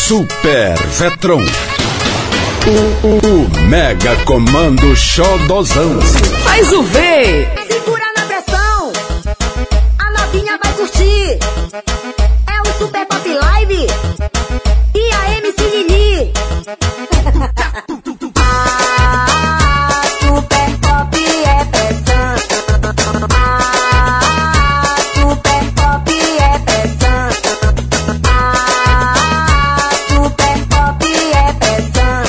Super Vetron. O Mega Comando Xodozão. Faz o V. Segura na pressão, a novinha vai curtir. É o Super Pop Live e a MC Lili. A Super Pop é pressão. A Super Pop é pressão. A Super Pop é pressão.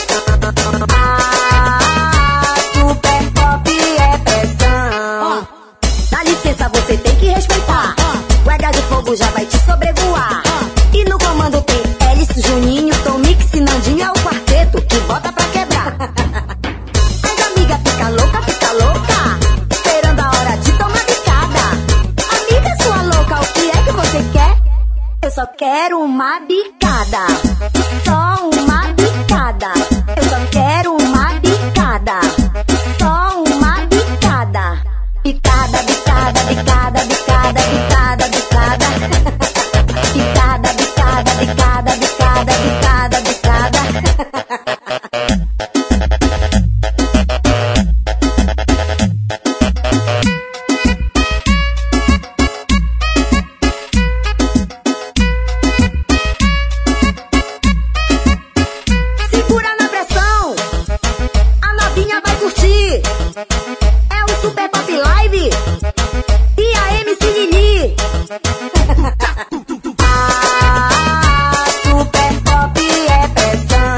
A Super Pop é pressão. Dá licença, você tem que respeitar. Guarda de fogo já vai te sobrevoar. E no comando tem Hélice, Juninho, Tom Mix e Nandinho. É o quarteto que bota pra quebrar. As amigas fica louca, esperando a hora de tomar bicada. Amiga sua louca, o que é que você quer? Eu só quero uma bicada. Só uma bicada. Eu só quero uma bicada. Só uma bicada. Bicada, bicada, bicada, bicada, bicada, bicada. Bicada, bicada, bicada, bicada, bicada, bicada. Segura na pressão, a novinha vai curtir. É o Super Pop Live e a MC Lili. A Super Pop é pressão.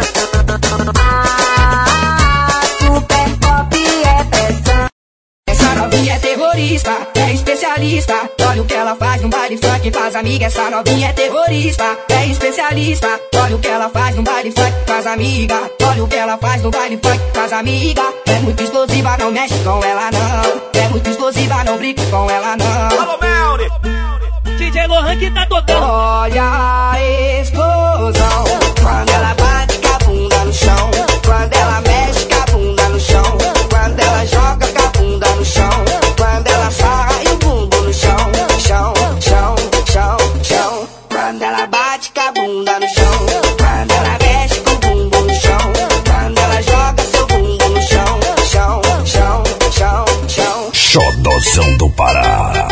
A Super Pop é pressão. Essa novinha é terrorista, é especialista. Olha o que ela faz no baile funk, faz amiga. Essa novinha é terrorista, é especialista. Olha o que ela faz no baile funk, faz amiga. Olha o que ela faz no baile funk, faz amiga. É muito explosiva, não mexe com ela não. É muito explosiva, não brinca com ela não. Alô, Melri! DJ Lohan que tá tocando. Olha a explosão, quando ela bate com a bunda no chão. Quando ela mexe com a bunda no chão. Quando ela joga com a bunda no chão. Quando ela sarra e o bumbum no chão. Chão, chão, chão, chão. Quando ela bate com a bunda no chão. Quando ela mexe com o bumbum no chão. Quando ela joga seu bumbum no chão. Chão, chão, chão, chão. Xodozão do Pará.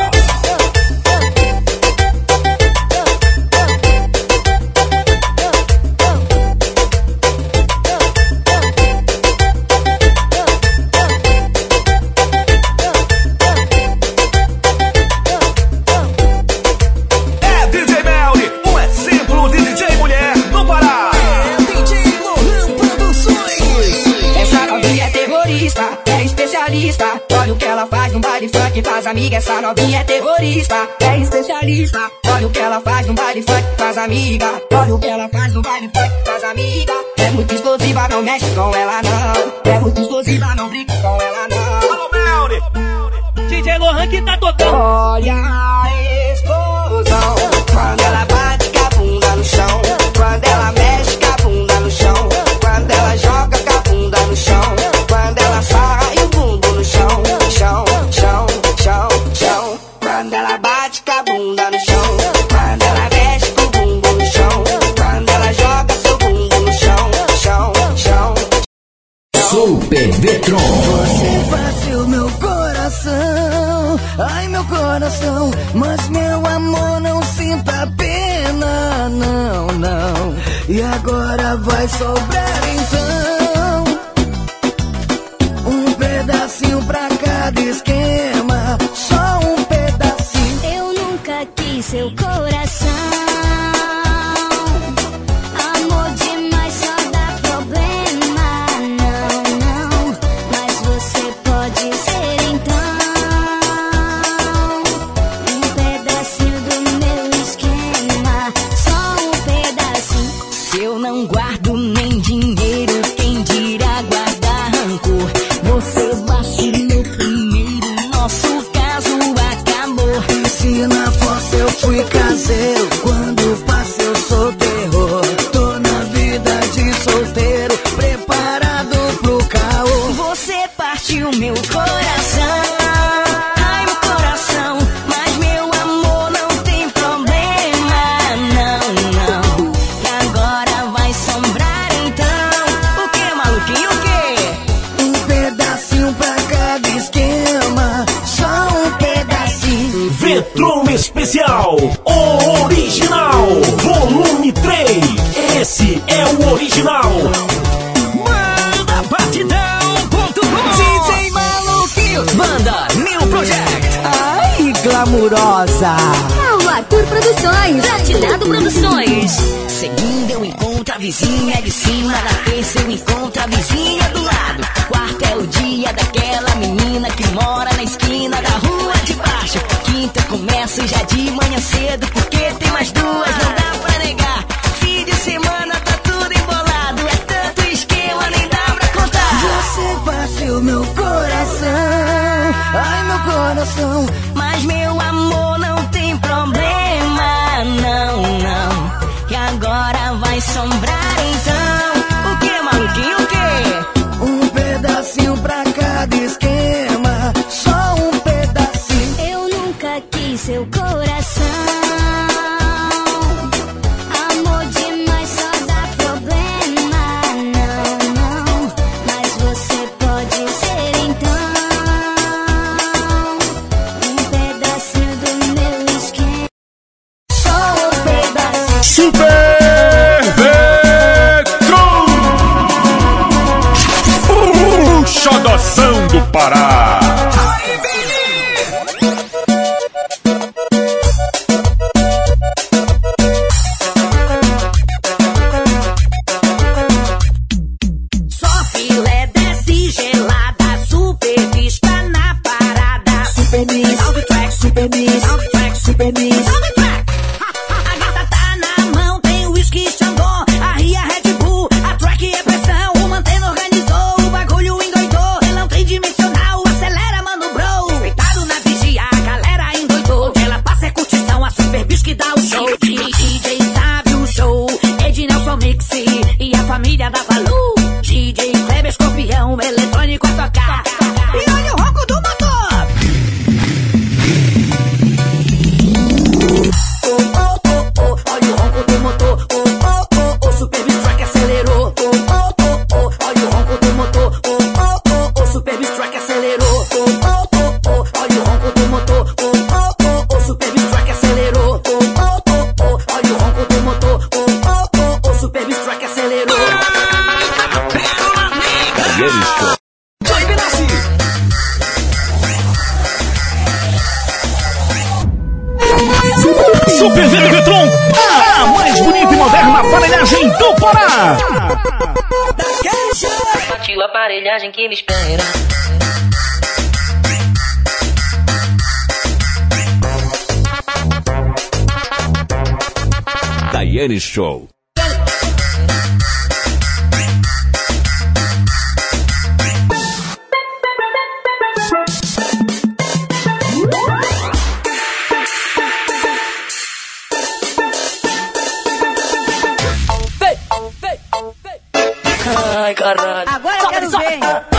É DJ Melri, um exemplo de DJ mulher no Pará. DJ Lohan Produções. Essa novinha é terrorista, é especialista. Olha o que ela faz no baile funk, faz amiga. Essa novinha é terrorista, é especialista. Olha o que ela faz no baile funk, faz amiga. Olha o que ela faz no baile funk, faz amiga. É muito explosiva, não mexe com ela não. É muito explosiva, não brinca com ela não. Alô, Melri! DJ Lohan que tá tocando. Olha a explosão, quando ela bate com a bunda no chão. Quando ela mexe com a bunda no chão. Quando ela joga com a bunda no chão. Quando ela sarra e o bumbum no chão. Chão, chão, chão, chão. Quando ela bate com a bunda no chão. Quando ela mexe com o bumbum no chão. Quando ela joga seu bumbum no chão. Chão, chão. Super Vetron. Você partiu meu coração, ai meu coração, mas meu amor não sinta pena, não, não. E agora vai sobrar então um pedacinho pra cada esquema, só um pedacinho. Eu nunca quis seu coração. Amor demais só dá problema. Não, não, mas você pode ser então um pedacinho do meu esquema. Só um pedacinho. Se eu não guardo nem dinheiro, quem dirá guardar rancor? Você bate no primeiro, nosso caso acabou. Se na fossa eu fui caseiro, quando passo eu sou terror. Tô na vida de solteiro, preparado pro caô. Você partiu meu coração, ai meu coração, mas meu amor não tem problema, não, não. E agora vai Esse é o original. Manda batidão.com. DJ Maluquinho. Banda New Project. Ai, glamurosa. É o Arthur Produções. Platinado Produções. Segunda eu encontro a vizinha de cima. Na terça eu encontro a vizinha do lado. Quarta é o dia daquela menina que mora na esquina da rua de baixo. Quinta eu começo já de manhã cedo, porque tem mais duas, não dá pra negar. Fim de semana tá tudo embolado, é tanto esquema, nem dá pra contar. Você partiu meu coração. Ai, meu coração. Mas meu amor não tem problema, não, não. E agora vai sombrar então. O que, maluquinho, o quê? Um pedacinho pra cada esquema. Só um pedacinho. Eu nunca quis seu coração. Amor demais só dá problema. Não, não. Mas você pode ser então. Um pedacinho do meu esquema. Só um pedacinho. Super Vetron, o xodozão do Pará. Só filé desce gelada, super vista na parada. Super Miss, Salve track, Super Miss, salve track, Super Miss. salve track. A gata tá na mão, tem whisky Xandão, a Ria Red Bull, a track é pressão, o manteno organizou, o bagulho endoidou, não tem dimensional, acelera, mano, bro. Deitado na vigia, a galera endoidou, ela passa é curtição, a super bicho que dá o show. DJ sabe o show, Ed Nelson Mix e a família da Valu. DJ Kleber Escorpião, eletrônico a tocar. E olha o ronco do motor. Oh, oh, oh, oh, olha o ronco do motor. Oh, oh, oh, oh, Super Beast Track acelerou. Oh, oh, oh, oh, olha o ronco do motor. Oh, oh, oh, oh, Super Beast Track acelerou. Oh, oh, oh, oh, olha o ronco do motor. Oh, oh, oh, oh, Super Beast Track acelerou. Oh, oh, oh, oh, olha o ronco do motor. Oh, oh, oh, oh, Super Beast Track acelerou. Joy Benassi. Super Vetron, a mais bonita e moderna aparelhagem do Pará. Partiu a aparelhagem que me espera. Daiane Show. Ai, caralho. Agora eu quero ver.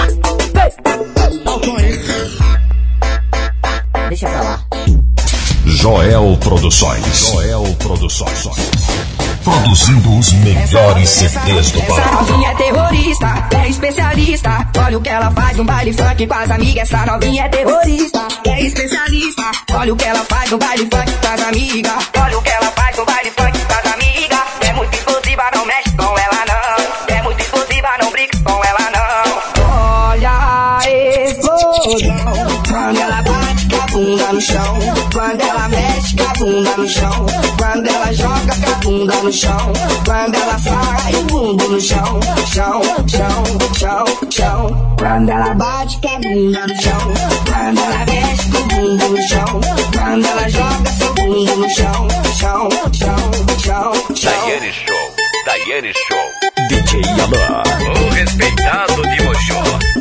Deixa pra lá. Joel Produções. Joel Produções. Produzindo os melhores CDs do Essa Pará. novinha é terrorista, é especialista. Olha o que ela faz no baile funk com as amigas. Essa novinha é terrorista, é especialista. Olha o que ela faz no baile funk com as amigas. Olha o que ela faz no baile funk com as amigas. É muito explosiva, não mexe com ela não. É muito explosiva, não brinca com ela não. Olha a explosão. Quando ela bate com a bunda no chão. Quando ela mexe com a bunda no chão. Quando ela joga com a bunda no chão. Quando ela sai o bumbum no chão. Chão, chão, chão, chão. Quando ela bate com a bunda no chão. Quando ela mexe com o bumbum no chão. Quando ela joga seu bumbum no chão. Chão, chão, chão, chão. Daiane Show. Daiane Show. DJ Alan. O respeitado de Mochó.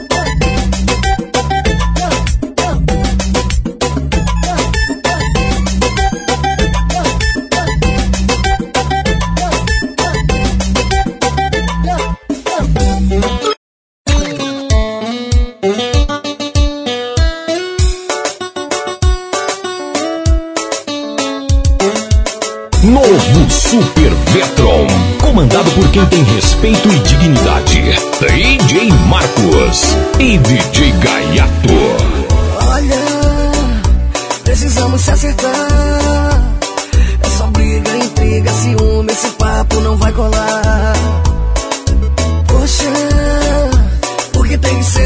Novo Super Vetron, comandado por quem tem respeito e dignidade. DJ Marcos e DJ Gaiato. Olha, precisamos se acertar. É só briga, intriga, ciúme, esse papo não vai colar.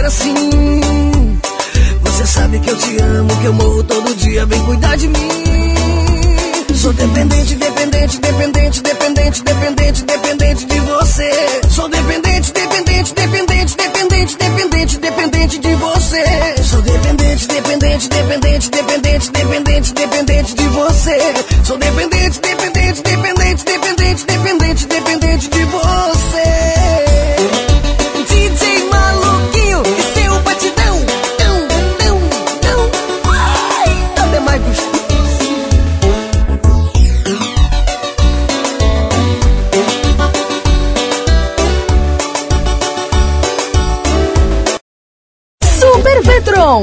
assim. Você sabe que eu te amo, que eu morro todo dia, vem cuidar de mim. Sou dependente, dependente, dependente, dependente, dependente, dependente de você. Sou dependente, dependente, dependente, dependente, dependente, dependente de você. Sou dependente, dependente, dependente, dependente, dependente, dependente de você. Sou dependente, dependente, dependente, dependente, dependente, dependente de você. DJ Maluquinho e seu batidão. Ai, nada mais gostoso. Super Vetron.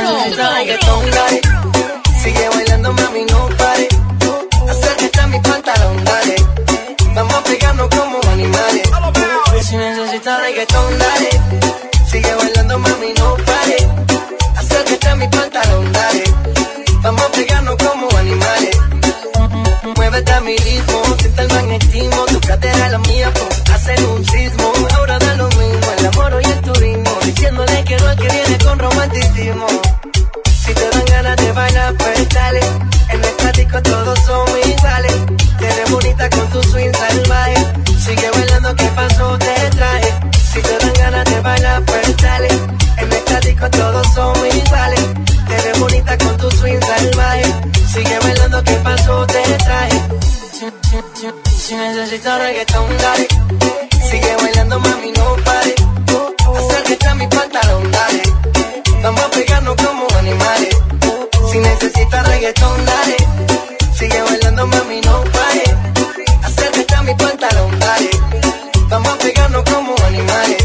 Sigue bailando, mami, no pare. Acércate a mi pantalón, dale. Vamos a pegarnos como animales. Si necesitas reggaetón, dale. Sigue bailando, mami, no pare. Acércate a mi pantalón, dale. Vamos a pegarnos como animales. Muévete a mi ritmo, siente el magnetismo. Tu cadera es la mía, pues hacen un sismo. Ahora da lo mismo, el amor y el turismo. Diciéndole que no al que viene con romanticismo. Si te dan ganas de bailar, pues dale. En el estático todos son iguales. Te ves bonita con tu swing salvaje. Sigue bailando, ¿qué pasó? Te traje. Si te dan ganas de bailar, pues dale. En el estático todos son iguales. Te ves bonita con tu swing salvaje. Sigue bailando, ¿qué pasó? Te traje. Si necesitas reggaetón, dale. Sigue bailando, mami, no pare. Acércate a mi pantalón, dale. Vamos a pegarnos como animales. Si necesitas reggaetón, dale. Sigue bailando, mami, no pare. Acércate a mi pantalón, dale. Vamos a pegarnos como animales.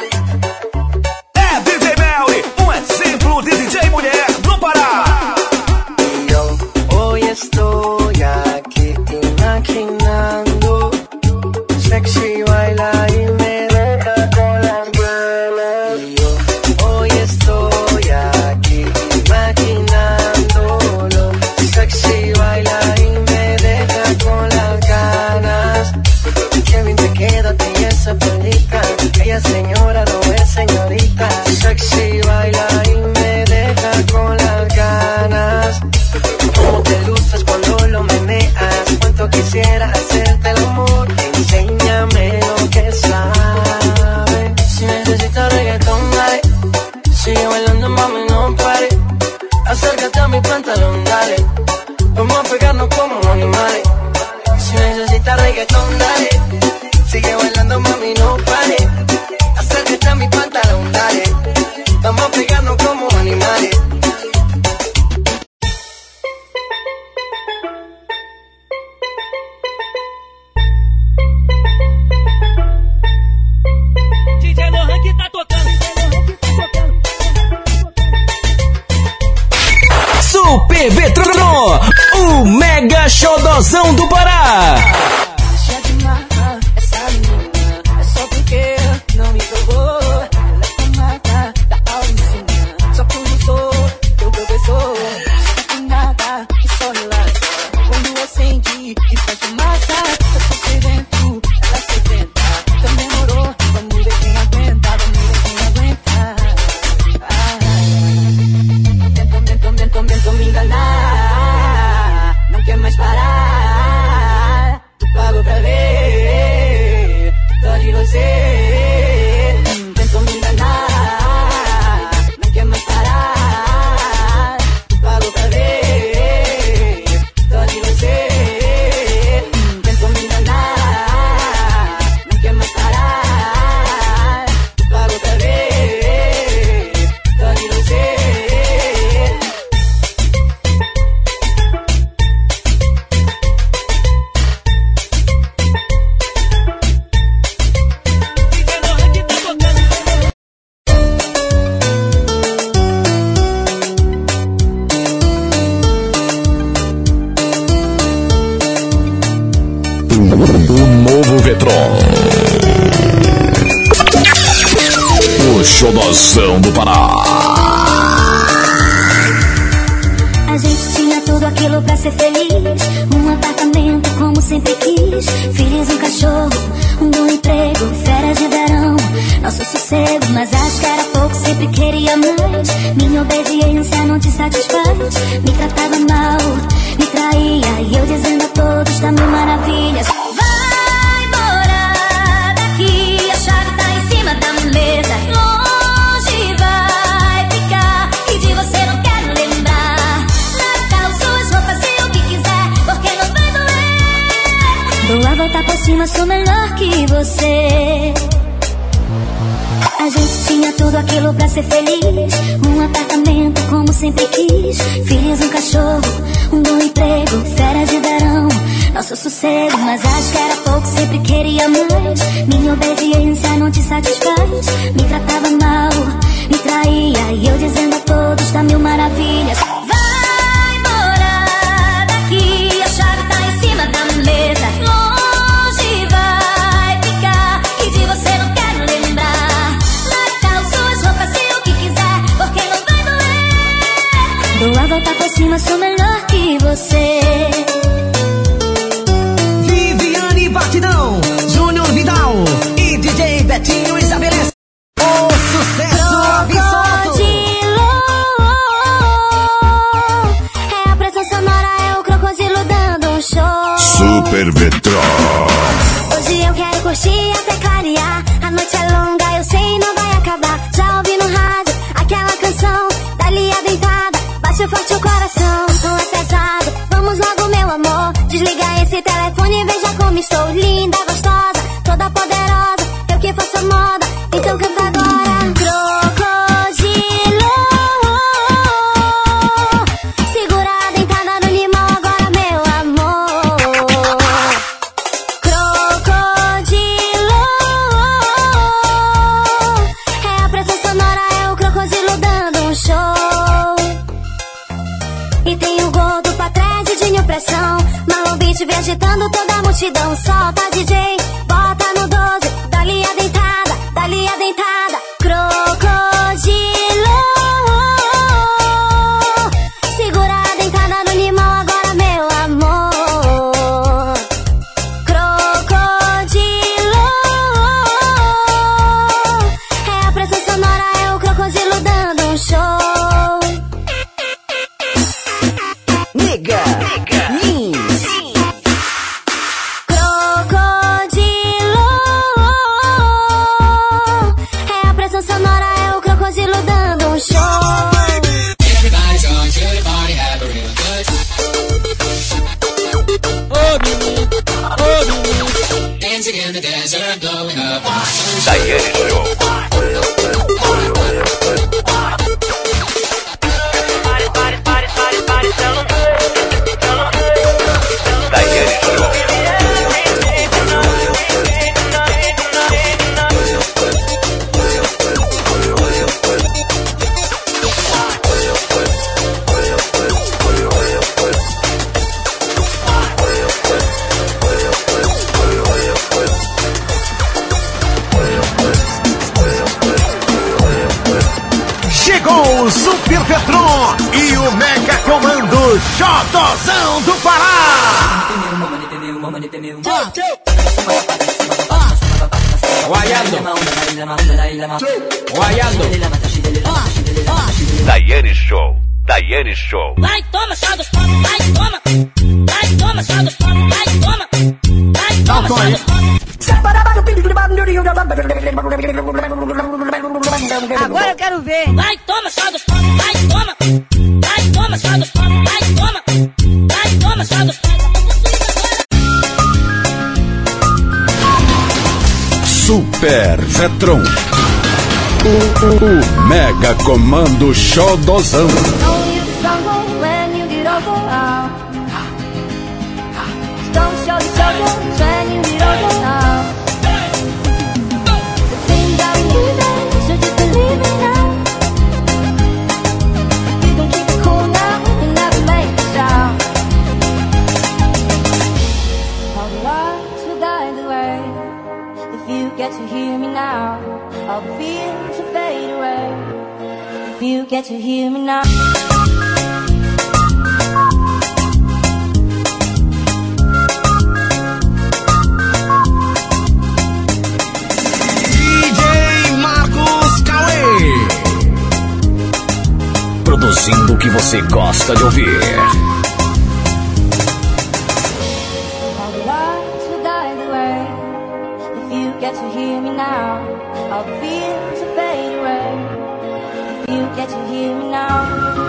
É DJ Melly, exemplo de DJ mulher no Pará. Y yo hoy estoy aquí imaginando. Sexy baila y me deja con las ganas. Y yo hoy estoy aquí imaginándolo. Sexy baila y me deja con las ganas. Qué bien te queda a ti esa pelita. Aquella señora no es señorita. Sexy baila y me deja con las ganas. Cómo te luces cuando lo meneas. Cuánto quisiera hacerte el amor. Enséñame lo que sabes. Si necesitas reggaetón, dale. Sigue bailando, mami, no pare. Acércate a mi pantalón, dale. Vamos a pegarnos como animales. Si necesitas reggaetón, dale. Sigue bailando, mami, no pare. Acércate a mi pantalón, dale. Vamos a pegarnos como animales. DJ Lohan que tá tocando. Super Vetron, o mega xodozão do Pará. Deixa de marcar essa menina. É só porque não me provou. Ela é mata da aula ensina. Só que eu não sou teu professor. Não tem nada e só relaxa. Quando eu acendi e faz fumaça, eu tô sedento, ela sedenta. Então demorou, vamos ver quem aguenta. Vamos ver quem aguenta. Tentam me enganar. Não quer mais parar. Tu pagou pra ver. Dó de você. Tentam me enganar. Não quer mais parar. Tu pagou pra ver. Dó de você. Tentam me enganar. Não quer mais parar. Tu pagou pra ver. Dó de você. DJ Lohan que tá tocando. O novo Vetron, o xodozão do Pará. A gente tinha tudo aquilo pra ser feliz. Um apartamento como sempre quis. Filhos, um cachorro, um bom emprego, férias de verão. Nosso sossego, mas acho que era pouco se sempre queria mais. Minha obediência não te satisfaz. Me tratava mal, me traía. E eu dizendo a todos da mil maravilhas: vai embora daqui, a chave tá em cima da mesa. Longe vai ficar, e de você não quero lembrar. Natal, suas roupas e o que quiser, porque não vai doer. Dou a volta por cima, sou melhor que você. A gente tinha tudo aquilo pra ser feliz. Um apartamento como sempre quis. Filhos, um cachorro, um bom emprego, férias de verão, nosso sossego. Mas acho que era pouco, sempre queria mais. Minha obediência não te satisfaz. Me tratava mal, me traía. E eu dizendo a todos da mil maravilhas: vai embora daqui, a chave tá em cima da mesa. Longe vai ficar, e de você não quero lembrar. Dou a volta por cima, sou melhor que você. Viviane Batidão, Júnior Vidal e DJ Betinho estabelece o sucesso absoluto. É a pressão sonora, é o crocodilo dando um show. Super Vetron. Hoje eu quero curtir até clarear. A noite é longa, eu sei, não vai acabar. Já ouvi no rádio aquela canção, dali a deitada, bate forte o coração, não é pesado. Vamos logo, meu amor, desliga esse telefone e veja como estou. Linda, gostosa, toda poderosa, eu que faço a moda, então canta agora. Crocodilo, segura a dentada no limão agora, meu amor. Crocodilo, é a pressão sonora, é o crocodilo dando um show. E tem o gordo pra trás e Dinho pressão. Marlon Beat vem agitando toda a multidão. Solta DJ, bota no 12, dali a dentada, dali a dentada. Crocodilo, segura a dentada no limão agora, meu amor. Crocodilo, é a pressão sonora, é o crocodilo dando um show. Nega, Lins, Crocodilo, é a pressão sonora, é o crocodilo dando um show. Everybody's going to the party, have a real good time. Dancing in the desert, blowing up on the Daiane Show. Daiane Show. Chegou o Super Vetron e o Mega Comando Xodozão do Pará. Daiane Show. Daiane Show. Vai, toma, só dos panos, vai, toma. Vai, toma, só dos panos, vai, toma. Vai, toma, só dos panos. Agora eu quero ver. Vai, toma, só dos panos, vai, toma. Vai, toma, só dos panos, vai, toma. Vai, toma, só dos panos. Super Vetron. O Mega Comando Xodozão. Get to hear me now, all the fears will fade away. If you get to hear me now. DJ Marcos Cauê. produzindo o que você gosta de ouvir. All the lights will die the way. If you get to hear me now, all the fears will fade away. If you get to hear me now,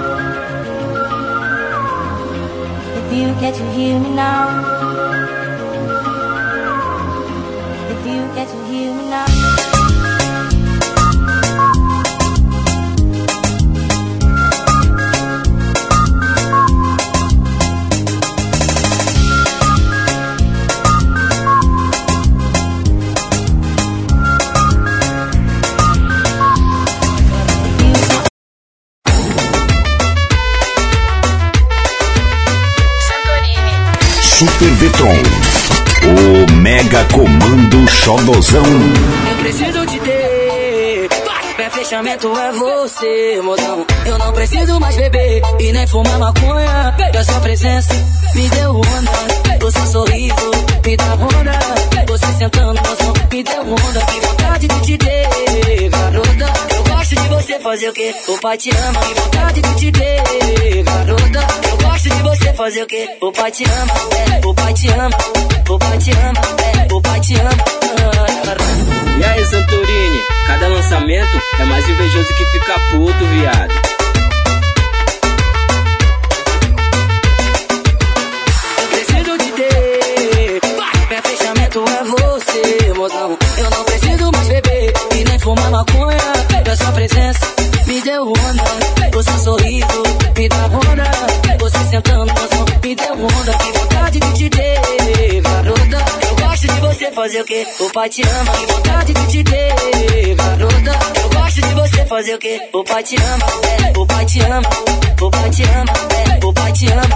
if you get to hear me now, if you get to hear me now. Super Vetron, o mega comando xodozão. Eu preciso te ter, meu fechamento é você, mozão. Eu não preciso mais beber e nem fumar maconha. A sua presença me deu onda, o seu sorriso me dá onda. Você sentando no som me deu onda. Que vontade de te ter, garota. Eu gosto de você fazer o que o pai te ama. Que vontade de te ter, garota. Eu gosto de você fazer o que o pai te ama. O pai te ama, o pai te ama, o pai te ama. E aí, Santorini, cada lançamento é mais invejoso que ficar puto, viado. Eu preciso te ter, meu fechamento é você, mozão. Eu não preciso mais beber e nem fumar maconha. A sua presença me deu onda, o seu sorriso me dá onda. Você sentando no som me deu onda. Que vontade de te ter, garota. Eu gosto de você fazer o que o pai te ama. Que vontade de te ter, garota. Eu gosto de você fazer o que o pai te ama. O pai te ama, o pai te ama, o pai te ama.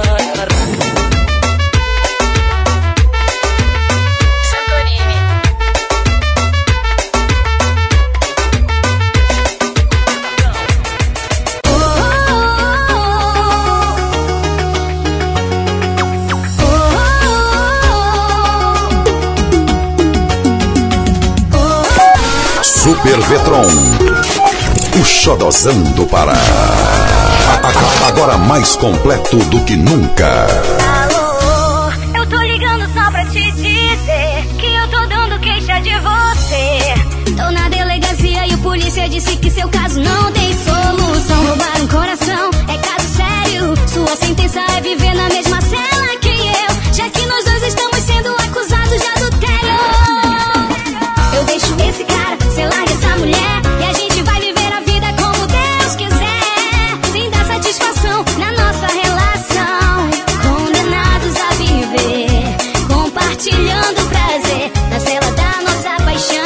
Super Vetron, o xodozão do Pará. Agora mais completo do que nunca. Alô, eu tô ligando só pra te dizer que eu tô dando queixa de você. Tô na delegacia e o polícia disse que seu caso não tem solução. Roubar um coração é caso sério. Sua sentença é viver na mesma cela que eu, já que nós dois estamos sendo acusados de adultério. Eu deixo esse cara, cê larga essa mulher e a gente vai viver a vida como Deus quiser, sem dar satisfação na nossa relação. Condenados a viver, compartilhando o prazer na cela da nossa paixão.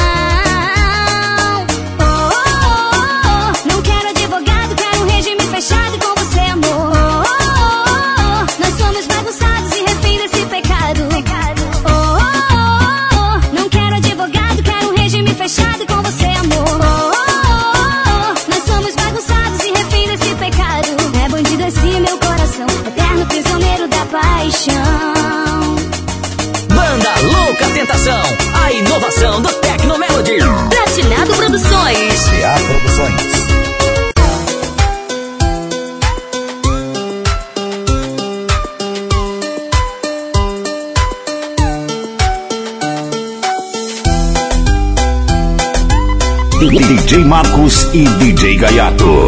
Oh, oh, oh, não quero advogado, quero um regime fechado com você, amor. Oh, oh, oh, nós somos bagunçados e refém desse pecado. Oh, oh, oh, não quero advogado, quero um regime fechado com você, amor. Oh, oh, oh, nós somos bagunçados e refém desse pecado. É bandido esse meu coração, eterno prisioneiro da paixão. Banda Louca Tentação, a inovação do Tecno Melody. Platinado Produções. CA Produções. DJ Marcos e DJ Gaiato.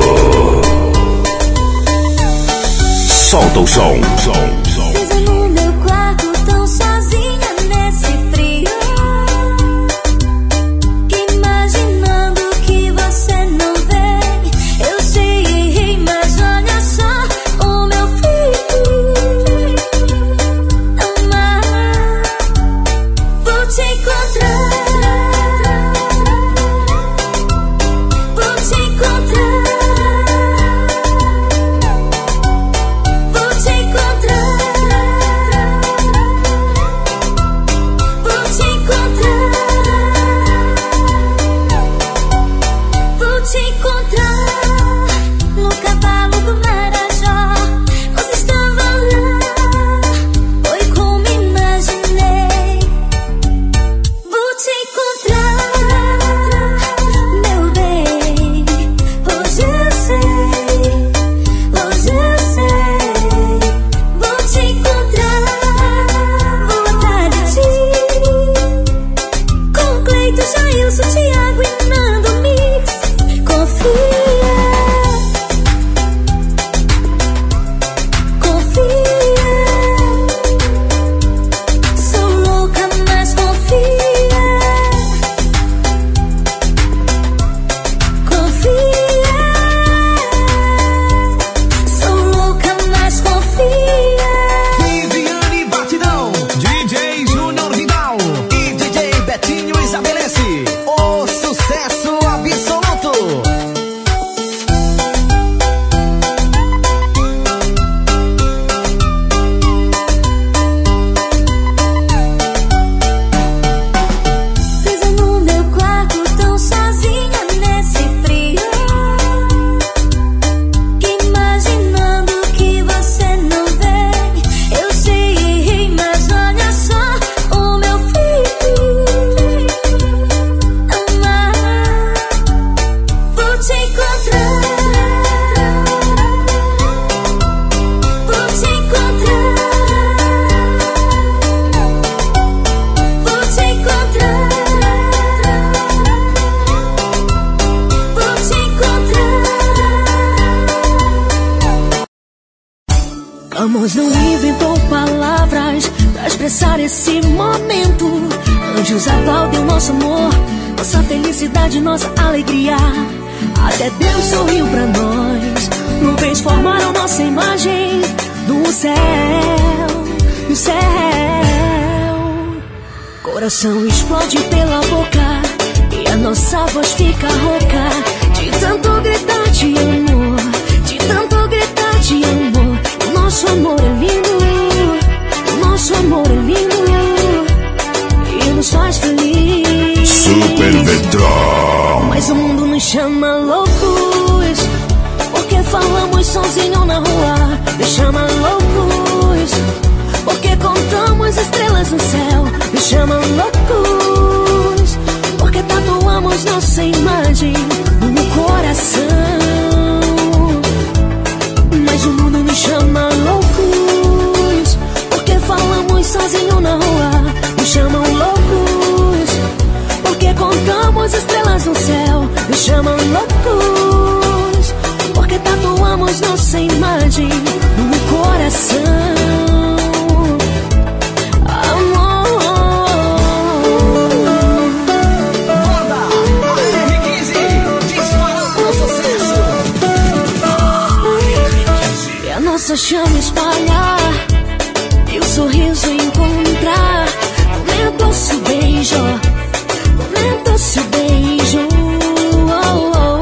Solta o som. Presa no meu quarto, tão sozinha nesse frio, que imaginando que você não vem. Eu sei, mas olha só o meu filho. Amar, vou te encontrar. Vou te encontrar. Vou te encontrar. Vou te encontrar. Vou te encontrar no cavalo do Marajó. Você estava lá, foi como imaginei. Vou te Amor não inventou palavras pra expressar esse momento. Anjos aplaudem o nosso amor, nossa felicidade, nossa alegria. Até Deus sorriu pra nós. Nuvens formaram nossa imagem no céu, no céu. Coração explode pela boca e a nossa voz fica rouca de tanto gritar de amor, de tanto gritar de amor. O nosso amor é lindo, o nosso amor é lindo e nos faz feliz. Super Vetron. Mas o mundo nos chama loucos porque falamos sozinho na rua. Nos chama loucos porque contamos estrelas no céu. Nos chama loucos porque tatuamos nossa imagem no coração. Mas o mundo nos chama loucos porque falamos sozinho na rua. Nos chamam loucos porque contamos estrelas no céu. Nos chamam loucos porque tatuamos nossa imagem no coração. Nossa chama espalhar e o sorriso encontrar. Momento doce beijo, momento doce beijo. Oh, oh,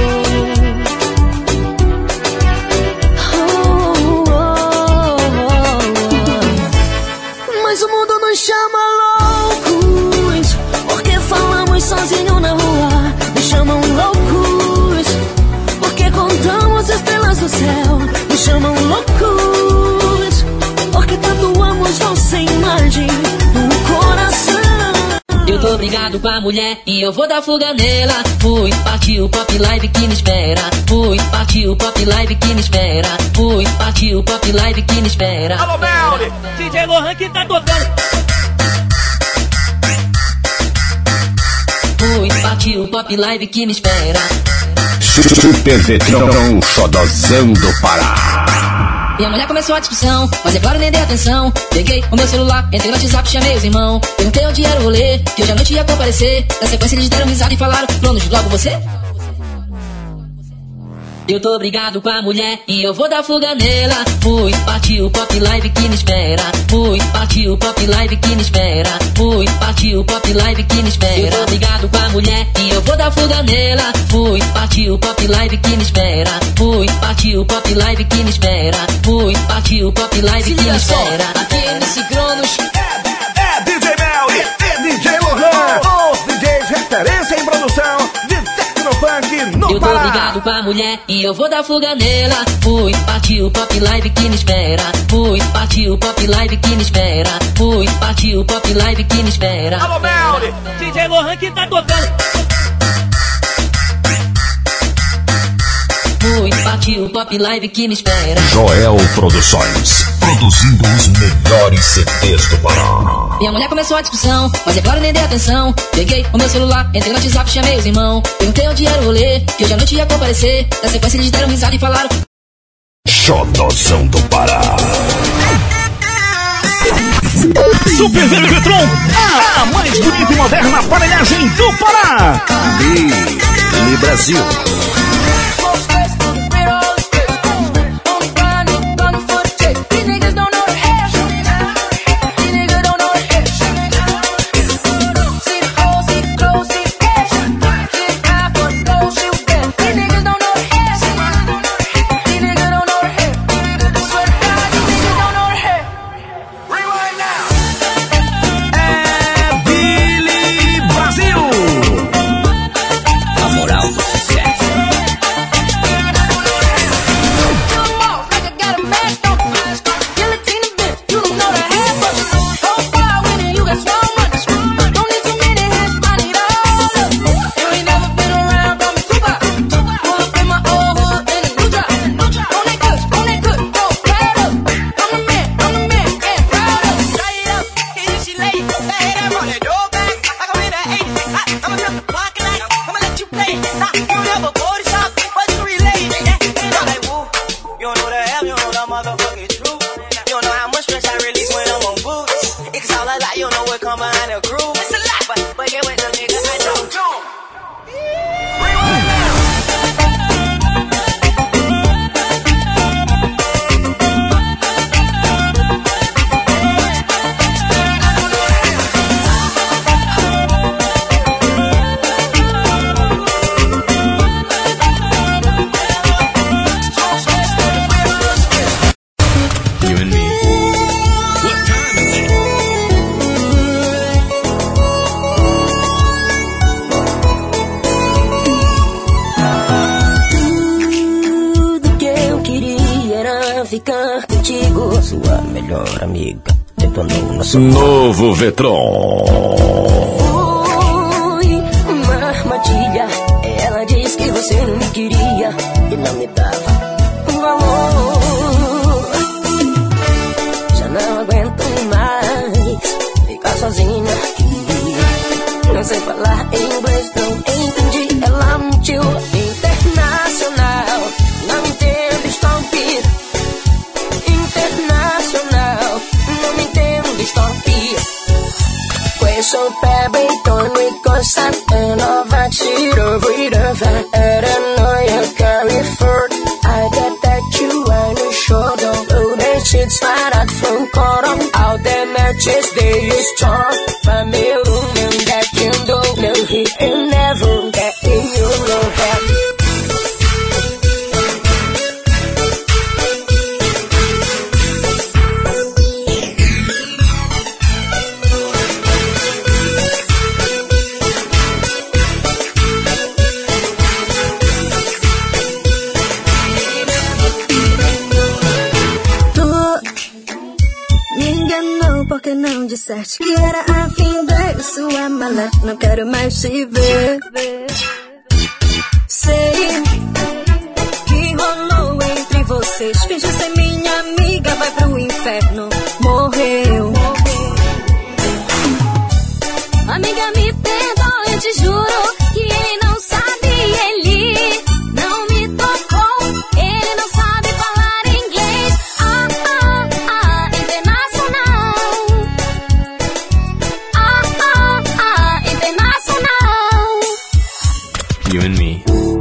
oh. Oh, oh, oh. Mas o mundo nos chama loucos porque falamos sozinho na rua. Nos chamam loucos porque contamos estrelas do céu. Nos chamam loucos porque tatuamos nossa imagem no coração. Eu tô brigado com a mulher e eu vou dar fuga nela. Fui, partiu Pop Live que me espera. Fui, partiu Pop Live que me espera. Fui, partiu Pop Live que me espera. Alô, Melly! DJ Lohan que tá tocando. Fui, partiu Pop Live que me espera. Super Vetron, xodozão do Pará. Minha mulher começou a discussão, mas é claro, nem dei atenção. Peguei o meu celular, entrei no WhatsApp, chamei os irmãos. Perguntei onde era o rolê, que hoje à noite ia comparecer. Na sequência eles deram risada e falaram: planos, logo você? Eu tô brigado com a mulher e eu vou dar fuga nela. Fui, partiu Pop Live que me espera. Fui, partiu Pop Live que me espera. Fui, partiu Pop Live que me espera. Eu tô brigado com a mulher e eu vou dar fuga nela. Fui, partiu Pop Live que me espera. Fui, partiu Pop Live que me espera. Fui, partiu Pop Live que me espera. Aqui MC Cronos. É DJ Melly e DJ Lohan, os DJs referência em produção de Tecnofunk no Eu tô Pará. brigado com a mulher e eu vou dar fuga nela. Fui, partiu Pop Live que me espera. Fui, partiu Pop Live que me espera. Fui, partiu Pop Live que me espera. Alô, Melly! DJ Lohan que tá tocando. Fui, partiu Pop Live que me espera. Joel Produções, produzindo os melhores CDs do Pará. Minha mulher começou a discussão, mas é claro, nem dei atenção. Peguei o meu celular, entrei no WhatsApp, chamei os irmãos. Perguntei onde era o rolê, que hoje à noite ia comparecer. Na sequência eles deram risada e falaram: Xodozão do Pará. Super Vetron, a mais bonita e moderna aparelhagem do Pará. E Brasil. A moral do sucesso. sua melhor amiga detonou nosso novo Vetron. Fui uma armadilha. Ela disse que você não me queria e não me dava um valor. Já não aguento mais ficar sozinha aqui. Não sei falar inglês, não entendi. Ela mentiu. Internacional, não entendo stop. Internacional, não me entendo stop. Questo pebetone e cosa nova tiro vidova. Era noia carry for. I detect you on the shoulder. Oh, they shit started from Coram. All the matches they start. Family room and that you don't know. He ain't never get in your love. Porque não disseste que era afim de sua mala. Não quero mais te ver. Sei que rolou entre vocês. Finge ser minha amiga, vai pro inferno. Morreu. Amiga, me perdoa, eu te juro que ele não sabe, ele não me tocou. Ele não sabe falar inglês. Internacional. Internacional. You and me.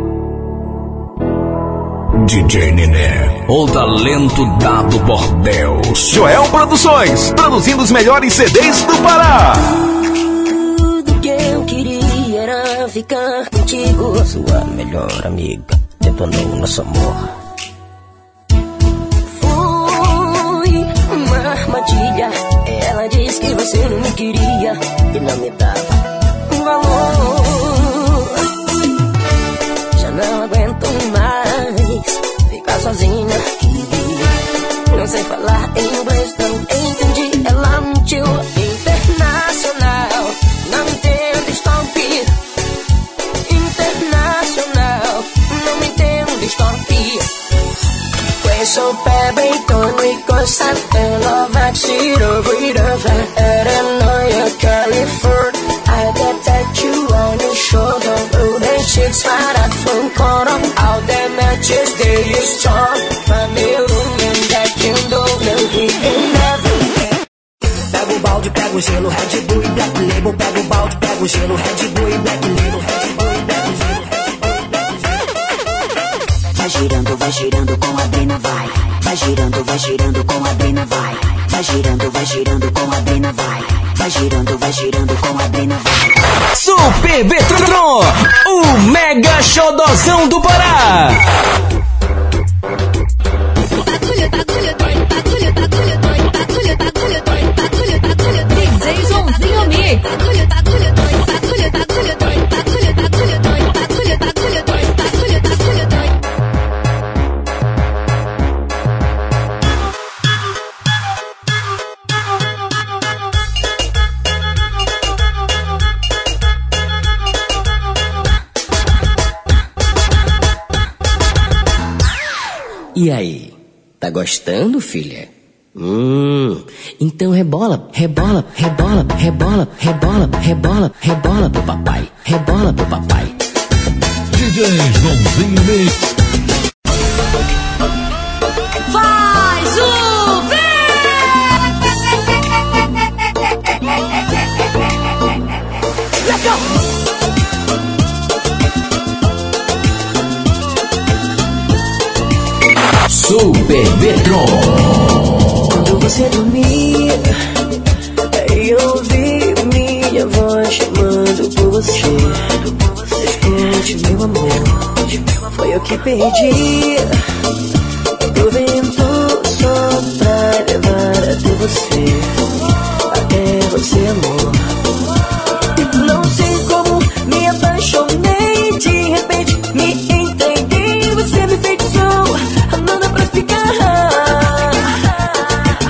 DJ Nené, o talento dado bordel. Joel Produções, produzindo os melhores CDs do Pará. Tudo que eu queria era ficar contigo. Sua melhor amiga detonou nosso amor. Fui uma armadilha. Ela disse que você não me queria e não me dava um valor. Já não aguento mais ficar sozinha aqui. Não sei falar inglês, não entendi. Ela mentiu. Internacional, não entendo stop. Internacional, não entendo stop. Questo pebetone e cosa nova tiro vidova. Era noia carry for. I detect you on the shoulder. Oh, they shit started from Coram. All the matches they start. Family room and that you don't know. He ain't never. Pega o balde, pega o gelo, Red Bull e Black Label. Pega o balde, pega o gelo, Red Bull e Black Label. Red Bull e Black Label. Vai girando com a Brina, vai. Vai girando com a Brina, vai. Vai girando com a Brina, vai. Vai girando com a Brina, vai. Super Vetron, o mega xodozão do Pará. DJ Joãozinho Mix. E aí, tá gostando, filha? Então rebola, rebola, rebola, rebola, rebola, rebola, rebola pro papai, rebola pro papai. DJ Joãozinho Mix. Faz o Let's go! Super Vetron. Quando você dormia, eu ouvi minha voz chamando por você. Escute, meu amor, foi eu que perdi. O vento só pra levar até você. Até você, amor. Não sei como me apaixonei. De repente me entreguei. Você me feitiçou. Não dá pra explicar.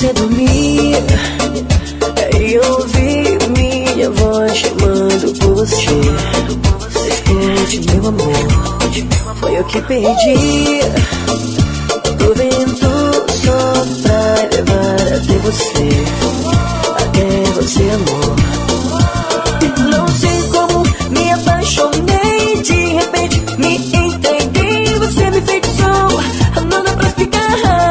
você dormir e ouvi minha voz chamando por você. Escute, meu amor, foi eu que perdi. O vento só pra levar até você, amor. Não sei como me apaixonei, de repente me entreguei, você me feitiçou, não dá pra explicar.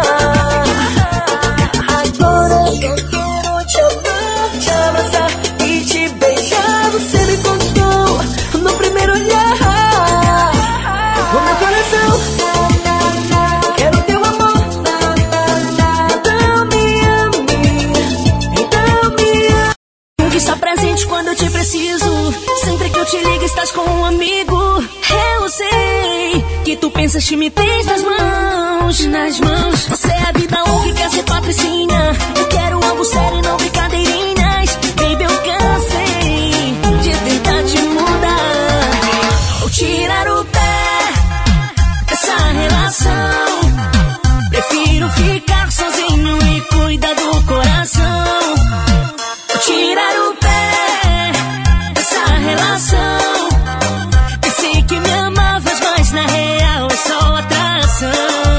Agora só quero te amar, te abraçar e te beijar. Você me conquistou no primeiro olhar. O meu coração quero teu amor. Então me ame, então me ame. Nunca está presente quando eu te preciso. Sempre que eu te ligo estás com um amigo. Eu sei que tu pensas que me tens nas mãos. Você é a vida, que quer ser patricinha. Eu quero algo sério e não brincadeirinhas. Baby, eu cansei de tentar te mudar ou tirar o pé dessa relação. Prefiro ficar sozinho e cuidar do coração. Ou tirar o pé dessa relação. Pensei que me amavas, mas na real é só atração.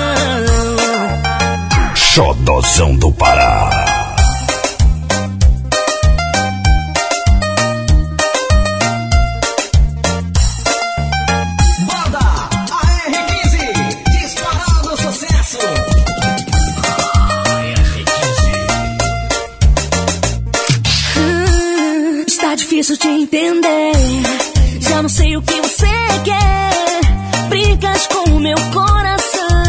Xodozão do Pará. Banda AR15, disparando sucesso. Está difícil te entender. Já não sei o que você quer. Brincas com o meu coração.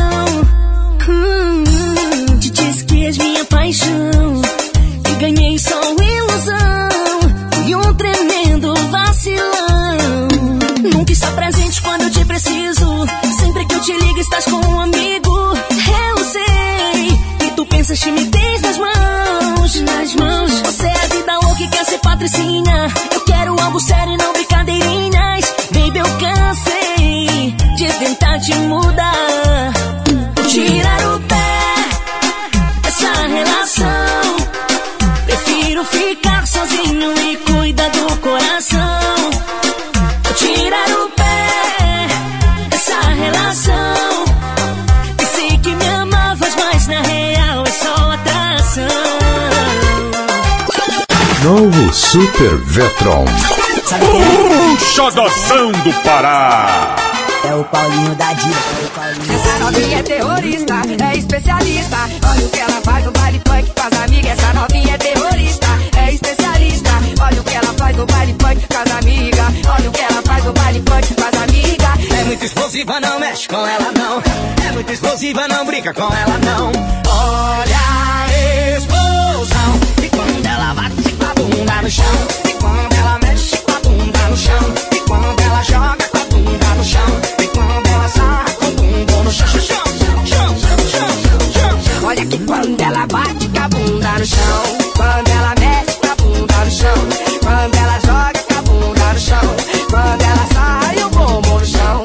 Te disse que és minha paixão e ganhei só ilusão. Fui um tremendo vacilão. Nunca está presente quando eu te preciso. Sempre que eu te ligo estás com um amigo. Eu sei que tu pensas que me tens nas mãos. Você é a vida louca e quer ser patricinha. Eu quero algo sério e não brincadeirinhas. Baby, eu cansei de tentar te mudar, tirar o pé dessa relação. Prefiro ficar sozinho e cuidar do coração. Tirar o pé dessa relação. Pensei que me amavas, mas na real é só atração. Novo Super Vetron. Xodozão do Pará. É o Paulinho da Diva. Essa novinha é terrorista, é especialista. Olha o que ela faz no baile funk com as amigas. Essa novinha é terrorista, é especialista. Olha o que ela faz no baile funk com as amigas. Olha o que ela faz no baile funk com as amigas. É muito explosiva, não mexe com ela não. É muito explosiva, não brinca com ela não. Olha a explosão. E quando ela bate com a bunda no chão. E quando ela mexe com a bunda no chão. E quando ela joga com a bunda no chão. E quando ela sarra com o bumbum no chão. Olha que quando ela bate com a bunda no chão. Quando ela mexe com a bunda no chão. Quando ela joga com a bunda no chão. Quando ela sarra e o bumbum no chão.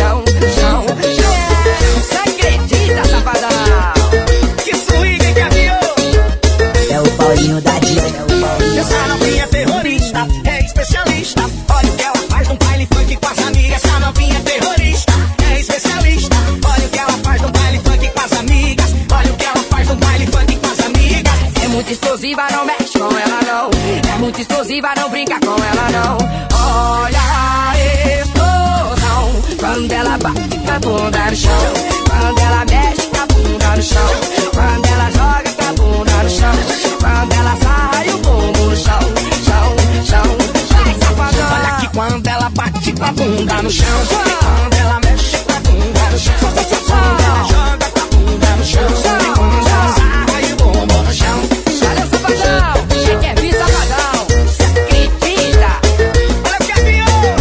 Você acredita, safadão? Que swing, caminhou. É o Paulinho da Diva. Essa novinha é terrorista, é especialista. Olha o que ela faz no baile funk com as amigas. Essa novinha é terrorista, é especialista. Olha o que ela faz no baile funk com as amigas. Olha o que ela faz no baile funk com as amigas. É muito explosiva, não mexe com ela não. É muito explosiva, não brinca com ela não. Olha a explosão. Quando ela bate com a bunda no chão. Quando ela mexe com a bunda no chão. Quando ela joga com a bunda no chão. Quando ela sarra e o bumbum no chão. Vai, safadão. Olha que quando ela bate com a bunda no chão. Quando ela mexe com a bunda no chão. Quando ela joga com a bunda no chão. Quando ela sarra e o bumbum no chão. Olha o safadão, você quer vir safadão? Você acredita? Olha o caminhão.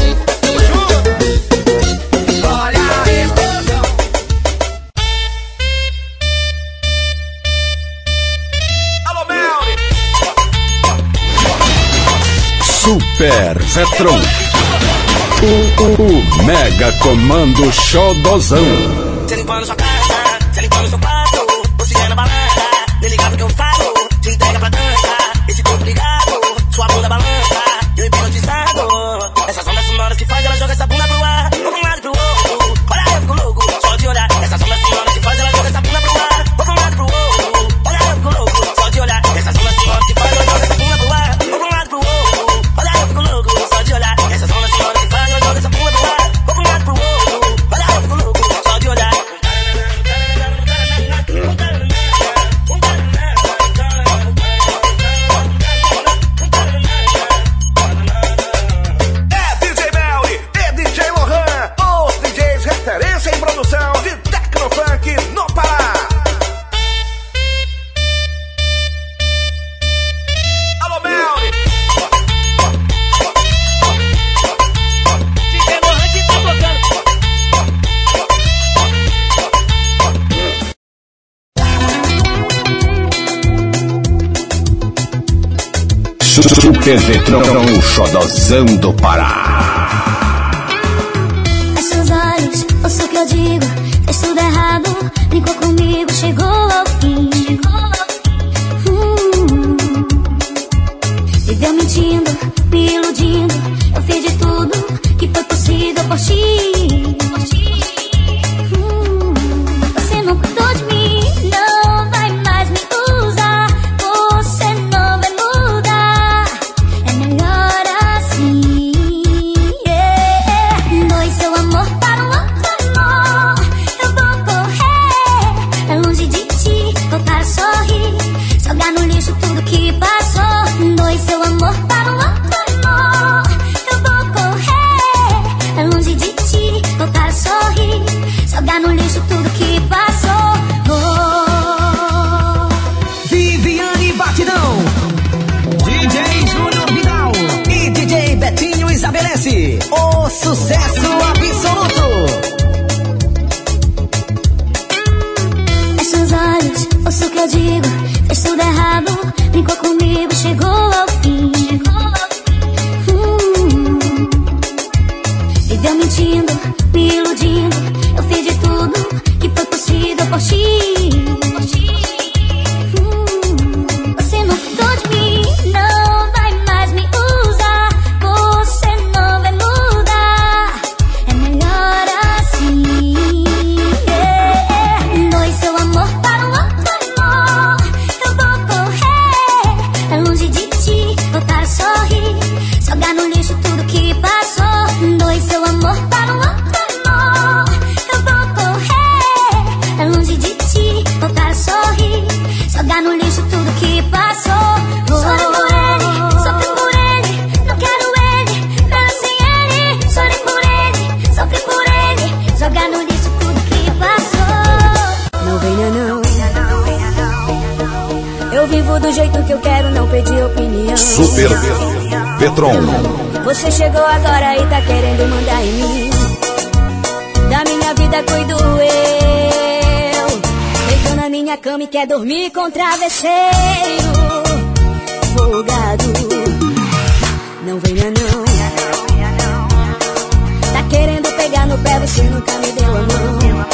Olha a explosão. Alô, Melri. Super Vetron. O Mega Comando Xodozão. Cê limpando sua casa, cê limpando seu quarto. Você na balada, nem ligado que eu falo. Super Vetron, o xodozão do Pará. Fecha seus olhos, ouça o que eu digo. Fez tudo errado, brincou comigo, chegou ao fim. Viveu mentindo, me iludindo. Eu fiz de tudo que foi possível por ti. Você não cuidou de mim, não vai mais me usar. Você não vai mudar, é melhor assim. Doe seu amor para um outro amor. Eu vou correr pra longe de ti, voltar a sorrir, jogar no lixo tudo que passou. Doe seu amor para um outro amor. Eu vou correr pra longe de ti, voltar a sorrir, jogar no lixo tudo que passou. Viviane Batidão, DJ Júnior Vidal e DJ Betinho estabelece o sucesso absoluto. Fecha os olhos, ouça o que eu digo. Fez tudo errado, brincou comigo, chegou ao fim. Viveu mentindo, me iludindo. Eu fiz de tudo que foi possível por ti. Você não cuidou de mim, não vai mais me usar. Você não vai mudar, é melhor assim. Doe seu amor para um outro amor. Eu vou correr pra longe de ti, voltar a sorrir, jogar no lixo tudo que passou. Doe seu amor para um outro amor. Eu vou correr pra longe de ti, voltar a sorrir, jogar no lixo tudo que passou. Chore por ele, sofre por ele, não quero ele, viver sem ele. Chore por ele, sofre por ele, jogar no lixo tudo que passou. Não venha não, eu vivo do jeito que eu quero, não pedi opinião. Super Vetron. Você chegou agora e tá querendo mandar em mim. Da minha vida cuido eu. Deitou na minha cama e quer dormir com travesseiro. Folgado, não venha não. Tá querendo pegar no pé, você nunca me deu a mão.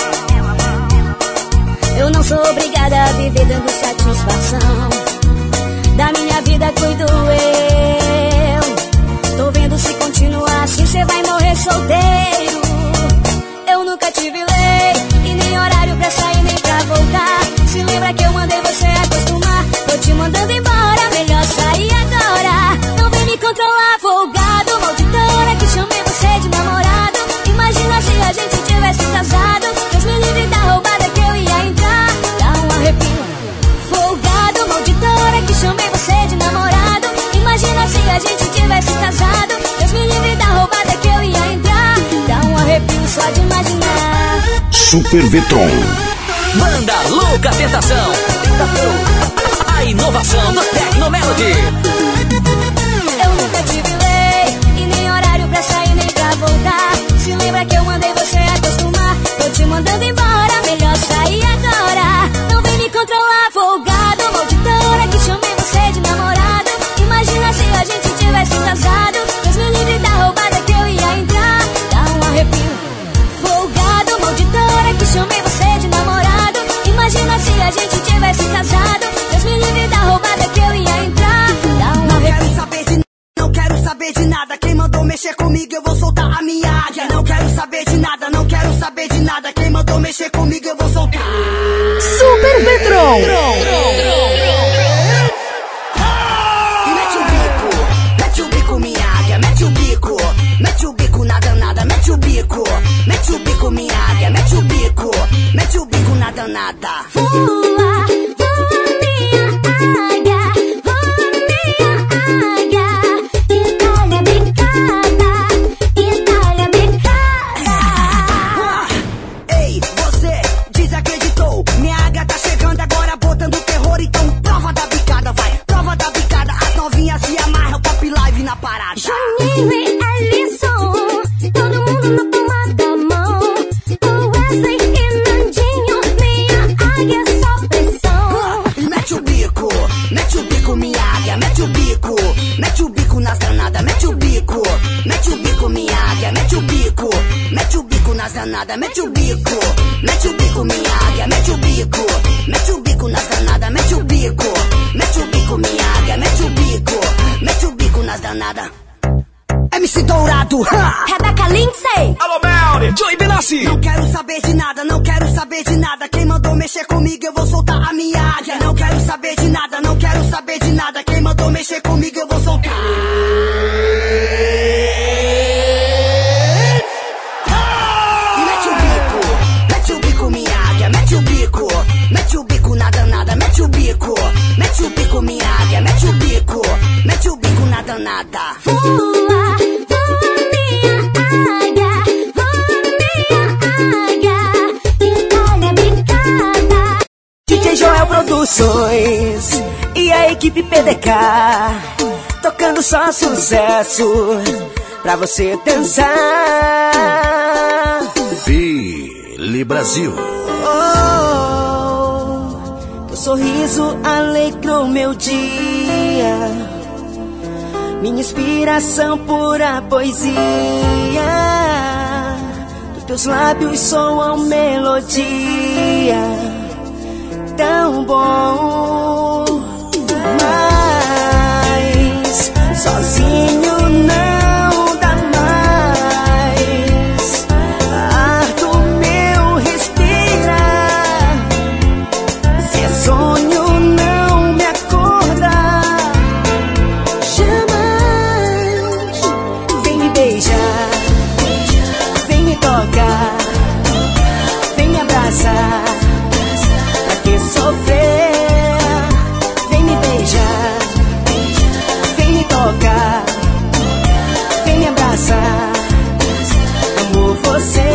Eu não sou obrigada a viver dando satisfação. Da minha vida cuido eu. Tô vendo se continuar assim cê vai morrer solteiro. Eu nunca tive lei e nem horário pra sair nem pra voltar. Se lembra que eu mandei você acostumar? Tô te mandando embora, melhor sair agora. Não vem me controlar, folgado, maldita que chamei você de namorado. Imagina se a gente tivesse casado. Deus me livre da roubada que eu ia entrar. Dá um arrepio. Folgado, maldita que chamei você de namorado. Imagina se a gente tivesse casado. Deus me livre da roubada que eu ia entrar. Dá um arrepio só de imaginar. Super Vetron. Banda Louca Tentação. A inovação do Tecno Melody. Eu nunca tive lei e nem horário pra sair nem pra voltar. Se lembra que eu mandei você acostumar? Tô te mandando embora, melhor sair agora. Não vem me controlar, folgado, maldita que chamei você de namorado. Imagina se a gente tivesse casado. Deus me livre da roubada que eu ia entrar. Dá um arrepio. Folgado, maldita que chamei você de namorado. Imagina se a gente tivesse casado. Deus me livre da roubada que eu ia entrar. Dá um arrepio. Não quero saber de nada. Quem mandou mexer comigo, eu vou soltar a minha águia. Não quero saber de nada, não quero saber de nada. Quem mandou mexer comigo, eu vou soltar. Super Vetron. Mete o bico, minha águia, mete o bico. Mete o bico na danada, mete o bico. Mete o bico, minha águia, mete o bico. Mete o bico na danada. Voa, voa minha águia, Itália bicada. Ei, você desacreditou. Minha águia tá chegando agora botando terror. Então prova da bicada, vai. Prova da bicada, as novinhas se amarram. Pop Live na parada. Juninho e Ellison, todo mundo na palma da mão. O Wesley e Nandinho, minha águia só pressão. minha águia, mete o bico. Mete o bico nas granadas, mete o bico. Mete o bico, minha águia, mete o bico. Mete o bico nas granadas, mete o bico. Mete o bico, minha águia, mete o bico. Mete o bico nas granadas, mete o bico. Mete o bico, minha águia, mete o bico. Mete o bico nas granadas. MC Dourado, ha! Rebeca Lindsay. Alô, Melly! Joey Benassi! Não quero saber de nada, não quero saber de nada. Quem mandou mexer comigo, eu vou soltar a minha águia. Não quero saber de nada, não quero saber de nada. Quem mandou mexer comigo, eu vou soltar. E mete o bico, minha águia, mete o bico. Mete o bico na danada, mete o bico. Mete o bico, minha águia, mete o bico. Mete o bico na danada. DJ Joel Produções e a equipe PDK, tocando só sucesso pra você dançar. Billy Brasil. Teu sorriso alegrou meu dia, minha inspiração pura poesia. Dos teus lábios soam melodia, tão bom. Mas sozinho não dá mais. Ar do meu respirar. Se é sonho não me acorda. Jamais. Vem me beijar, vem me tocar, vem me abraçar. Pra que sofrer? Vem me beijar, vem me tocar, vem me abraçar. Amo você.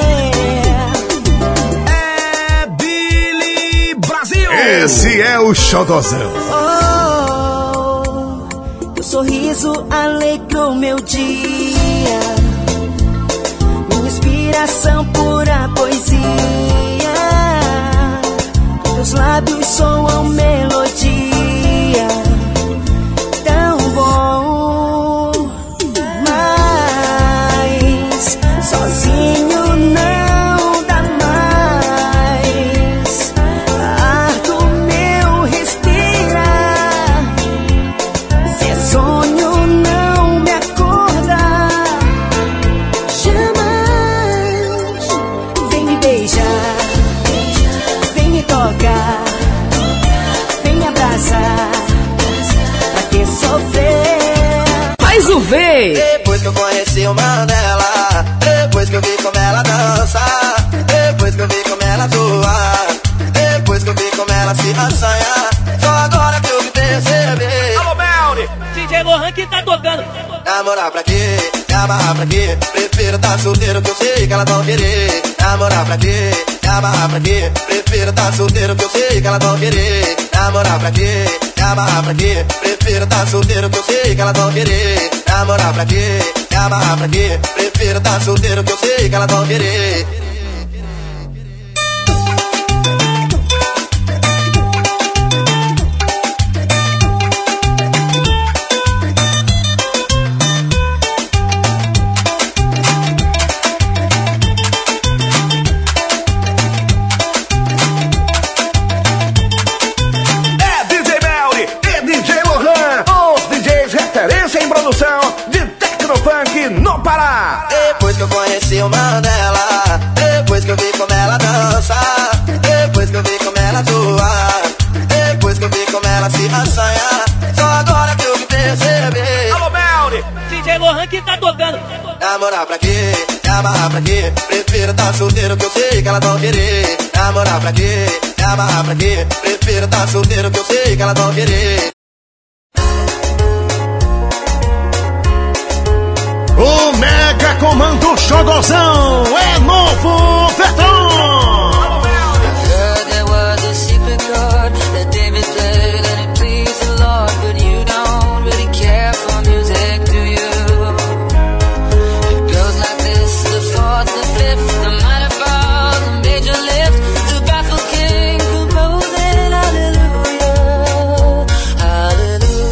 É Billy Brasil! Esse é o Xodozão. Teu sorriso alegrou meu dia, minha inspiração pura poesia. Teus lábios soam melodia, tão bom. Mas sozinho não dá mais. Ar do meu respirar. Se é sonho não me acorda. Jamais. Vem me beijar, vem me tocar, vem me abraçar. Pra que sofrer? Mais um V! Depois que eu conheci o Mandela, depois que eu vi como ela dança, depois que eu vi como ela atua, depois que eu vi como ela se assanha, só agora que eu me percebi. Alô, Melly! DJ Lohan que tá tocando. Namorar pra quê? Me amarrar pra quê? Prefiro tá solteiro que eu sei que ela não querer. Namorar pra quê? Me amarrar pra quê? Prefiro tá solteiro que eu sei que ela não querer. Namorar pra quê? Me amarrar pra quê? Prefiro tá solteiro que eu sei que ela não querer. Namorar pra quê? Me amarrar pra quê? Prefiro tá solteiro que eu sei que ela não querer. De Tecnofunk no Pará. Depois que eu conheci o Mandela, depois que eu vi como ela dança, depois que eu vi como ela atua, depois que eu vi como ela se assanha, só agora que eu me percebi. Alô, Melly! DJ Lohan que tá tocando. Namorar pra quê? Me amarrar pra quê? Prefiro tá solteiro que eu sei que ela não querer. Namorar pra quê? Me amarrar pra quê? Prefiro tá solteiro que eu sei que ela não querer. O Mega Comando Xodozão é novo Vetron. There was a secret chord that David played and it pleased the Lord, but you don't really care for music, do you? It goes like this: the fourth, the fifth, the minor fall, the major lift, the baffled king composing hallelujah, hallelujah.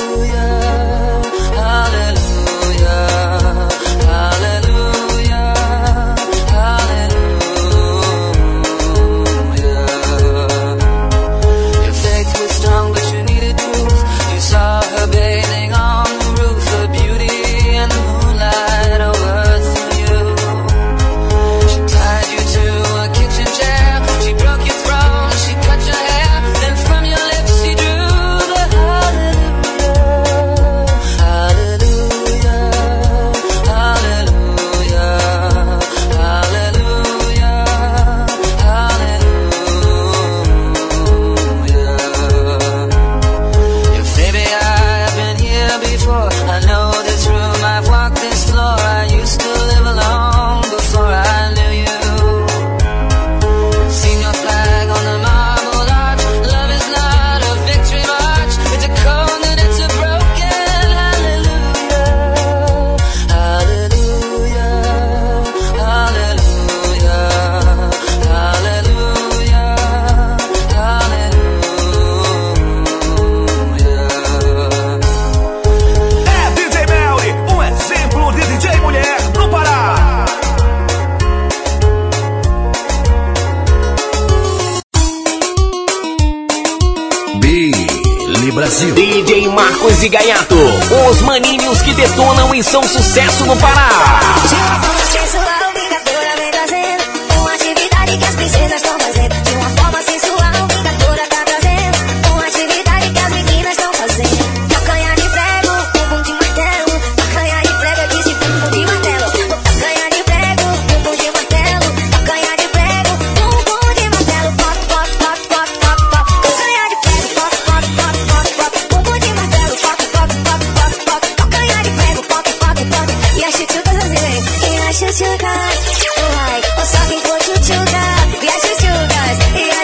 Marcos e Gaiato, os maninhos que detonam e são sucesso no Pará. De uma forma sensual, vingadora vem trazendo uma atividade que as princesas estão fazendo. De uma forma sensual, vingadora tá trazendo uma atividade que as meninas estão fazendo. Calcanhar de prego, bumbum de martelo. Calcanhar de prego, eu disse bumbum de martelo. Calcanhar de prego, bumbum de martelo. Calcanhar de prego, bumbum de martelo. Pop, pop, pop, pop, pop, pop. Calcanhar de prego, pop, pop, pop, pop, pop. Bumbum de martelo, pop, pop, pop, pop, pop. Calcanhar de prego, pop, pop, pop. E as chuchucas assim vem. E as chuchucas, uai, ou só quem for chuchuca. E as chuchucas,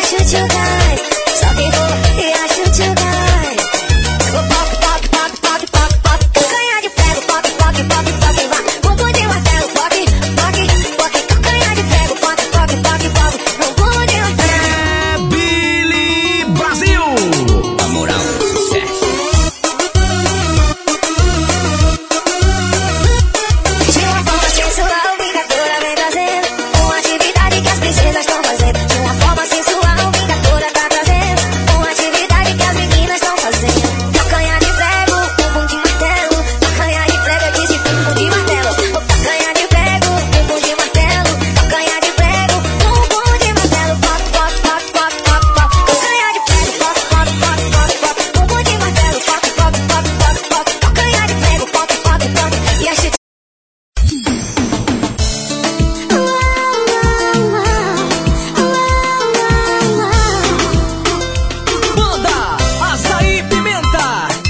só quem for, e as chuchucas. Pop, pop, pop, pop, pop, pop. Calcanhar de prego, pop, pop, pop, pop. Vai, bumbum de martelo, pop, pop, pop. Calcanhar de prego, pop, pop, pop, pop. Bumbum de martelo. É Billy Brasil. A moral do sucesso. De uma forma sensual, vingadora vem trazendo uma atividade que as princesas estão fazendo. De uma forma sensual, vingadora tá trazendo uma atividade que as meninas estão fazendo. Calcanhar de prego, bumbum de martelo. Calcanhar de prego, eu disse bumbum de martelo. Calcanhar de prego, bumbum de martelo. Calcanhar de prego, bumbum de martelo. Pop, pop, pop, pop, pop, pop. Calcanhar de prego, pop, pop, pop, pop, pop. Bumbum de martelo, pop, pop, pop, pop, pop. Calcanhar de prego, pop, pop, pop. E a gente Banda Açaí Pimenta.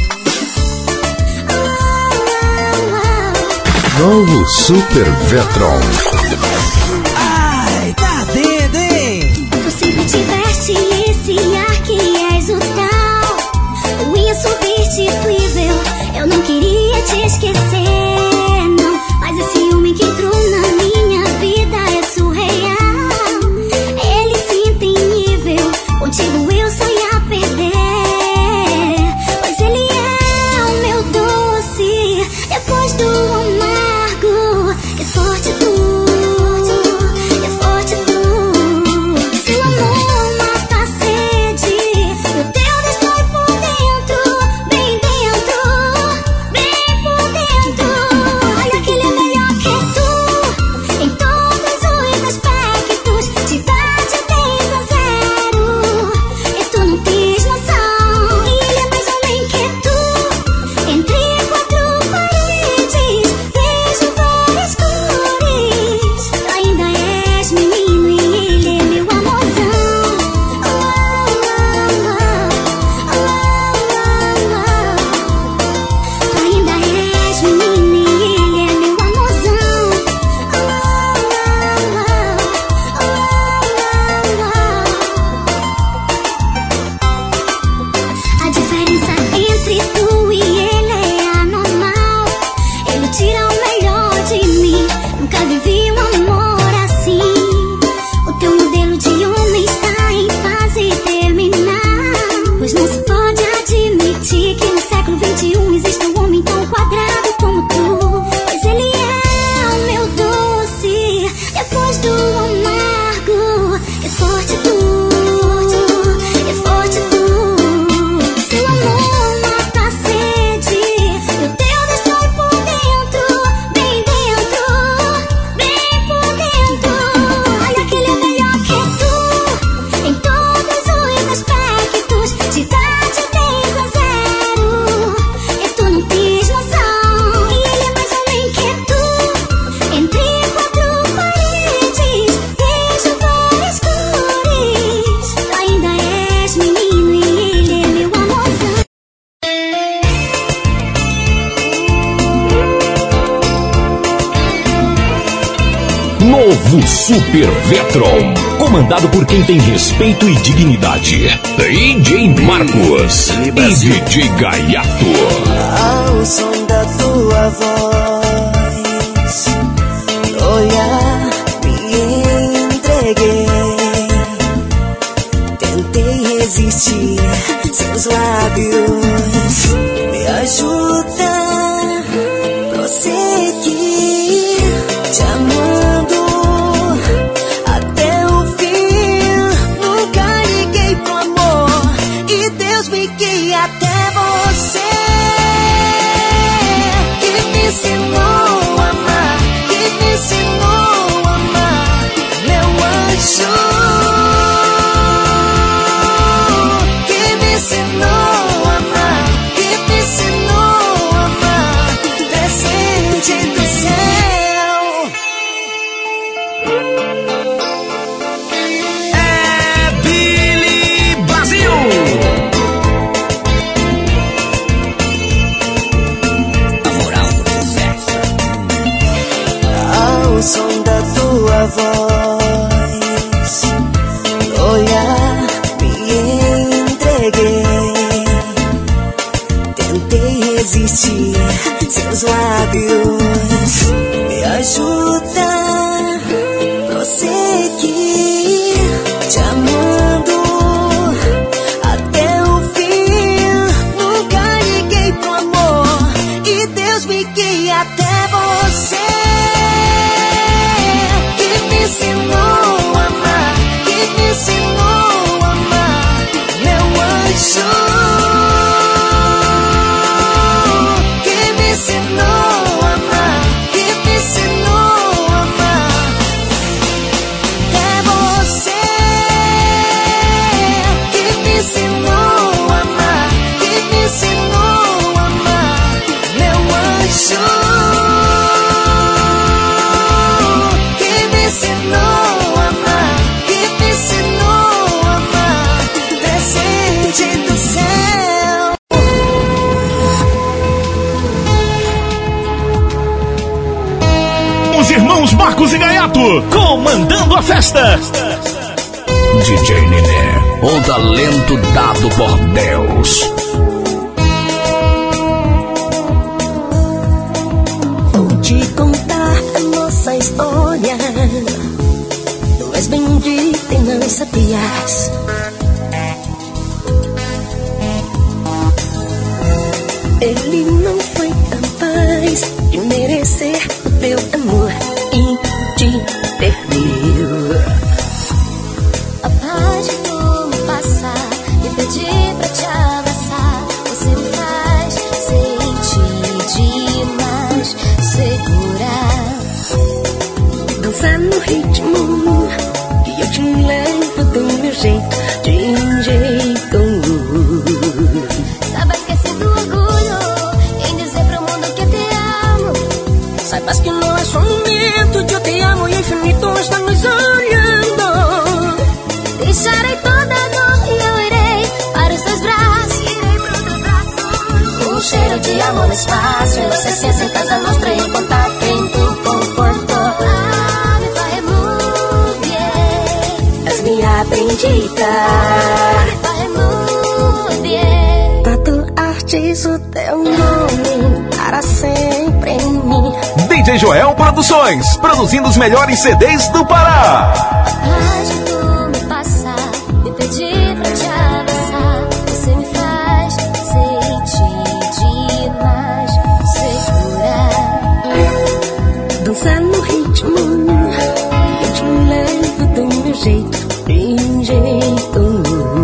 Novo Super Vetron. Ai, tá dentro, hein? Tu sempre tiveste esse ar que és o tal, o insubstituível. Eu não queria te esquecer, não. Mas esse homem que entrou na minha vida é surreal. Ele sim tem nível, contigo eu só ia perder. Pois ele é o meu doce, depois do amargo. É forte tu, é forte tu. Seu amor mata a sede, meu Deus destrói por dentro, bem dentro, bem por dentro. Olha que ele é melhor que tu, em todos os aspectos. De idade desde a zero, e tu não tens noção. E ele é mais homem que tu, entre quatro paredes, vejo várias cores. Tu ainda és menino e ele é meu amorzão. Tu ainda és menino e ele é meu amorzão. A diferença entre tu e ele é anormal. Ele tira o melhor de mim. Nunca vivi um amor assim. O teu modelo de homem está em fase terminal. Pois não se pode admitir que no século XXI existe um homem tão quadrado como tu. Pois ele é o meu doce, depois do amargo. É forte tu, é forte tu. Seu amor mata a sede, meu Deus destrói por dentro, bem dentro, bem por dentro. Olha que ele é melhor que tu, em todos os aspectos. De idade desde a zero, e tu não tens noção. E ele é mais homem que tu, entre quatro paredes, vejo várias cores. Tu ainda és menino e ele é meu amorzão. Novo Super Vetron. Comandado por quem tem respeito e dignidade. DJ Marcos e DJ Gaiato. Ao som da tua voz, olhar, me entreguei. Tentei resistir, seus lábios me ajudam a prosseguir, te amando até o fim. Nunca liguei pro amor e Deus me guia até você. sentir seus lábios. Me ajuda a prosseguir te amando até o fim. Nunca liguei pro amor e Deus me guia até você, que me ensinou a amar, que me ensinou a amar, meu anjo. Irmãos Marcos e Gaiato, comandando a festa. DJ Nené, o talento dado por Deus. Vou te contar a nossa história. Tu és bendita e não sabias. Ele não foi capaz de merecer o teu amor e te perdeu. A paz de tu me passar e pedir pra te abraçar. Você me faz sentir demais, segurar. Dançar no ritmo que eu te levo do meu jeito, de jeito. Saiba esquecer do orgulho em dizer pro mundo que eu te amo. Saibas que não é só um momento de eu te amo e o infinito está nos olhando. Deixarei toda a dor e eu irei para os teus braços. Irei pro teu braço. Um cheiro de amor no espaço. Eu sei se em casa nostra em contato em tu conforto. Ah, me faz muito bem. És minha bendita. Me faz muito bem. Tatuartes o teu nome para sempre em mim. DJ Joel Produções, produzindo os melhores CDs do Pará. Paz de tu me passar e pedir pra te abraçar. Você me faz sentir demais, segurar. Dançar no ritmo eu te levo do meu jeito, de jeito.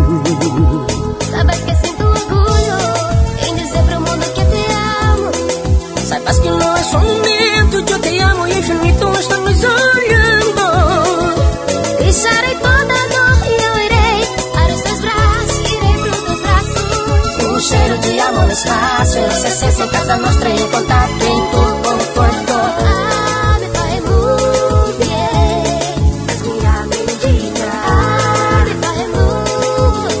Saiba esquecer do orgulho em dizer pro mundo que eu te amo. Saibas que não é só um momento de eu te amo e o infinito está nos olhando. Deixarei toda a dor e eu irei para os teus braços. Irei pro teus braços. Um cheiro de amor no espaço. Eu sei se em casa nostra em contato em tu conforto. Ah, me faz muito bem. És minha bendita. Ah, me faz muito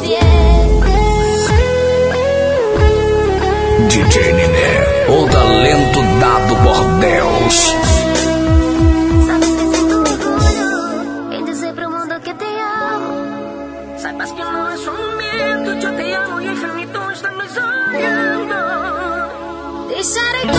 bem. DJ Nené, o talento dado por Deus. Sabe esquecer do orgulho em dizer pro mundo que eu te amo. Saibas que não é só um momento de eu te amo e o infinito está nos olhando. Deixarei